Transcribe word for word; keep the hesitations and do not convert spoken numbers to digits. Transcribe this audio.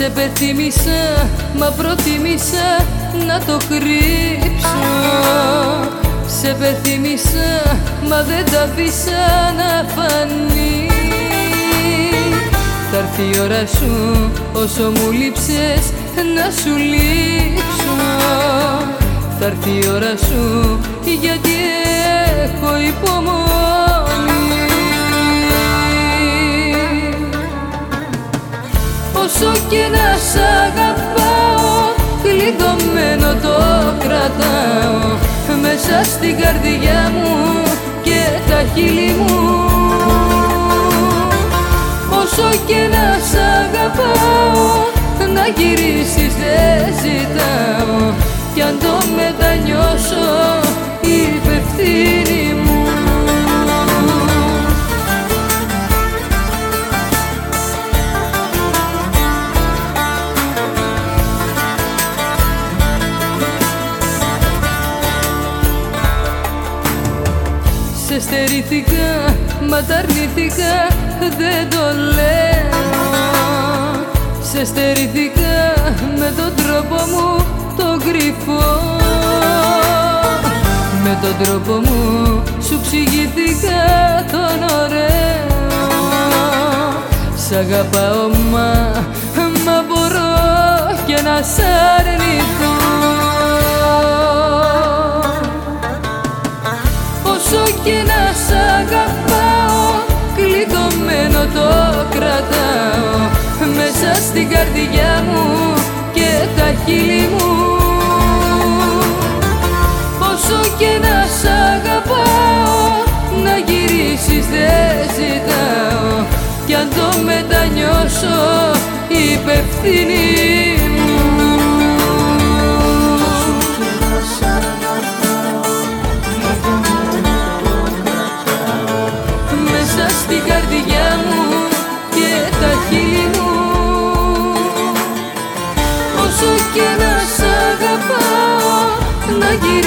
Σε πεθύμησα, μα προτίμησα να το κρύψω. Σε πεθύμησα, μα δεν τα αφήσα να φανεί. Θ' έρθει η ώρα σου, όσο μου λείψες, να σου λείψω. Θ' έρθει η ώρα σου, γιατί έχω υπομονή. Όσο και να σ' αγαπάω, κλειδωμένο το κρατάω μέσα στην καρδιά μου και τα χείλη μου. Όσο και να σ' αγαπάω, να γυρίσεις δεν ζητάω, κι αν το μετανιώσω, υπευθύνη μου. Σε στερήθηκα, μα τ' αρνήθηκα, δεν το λέω. Σε στερήθηκα με τον τρόπο μου το κρυφό. Με τον τρόπο μου σου ψηγήθηκα τον ωραίο. Σ' αγαπάω μα, μα μπορώ και να σ' αρνηθώ. Όσο και να σ' αγαπάω, κλειδωμένο το κρατάω μέσα στην καρδιά μου και τα χείλη μου. Όσο και να σ' αγαπάω, να γυρίσεις δεν ζητάω, κι αν το μετανιώσω, υπευθύνη μου. Στην καρδιά μου και τα χείλη μου. Όσο και να σ' αγαπάω, να γυρίσω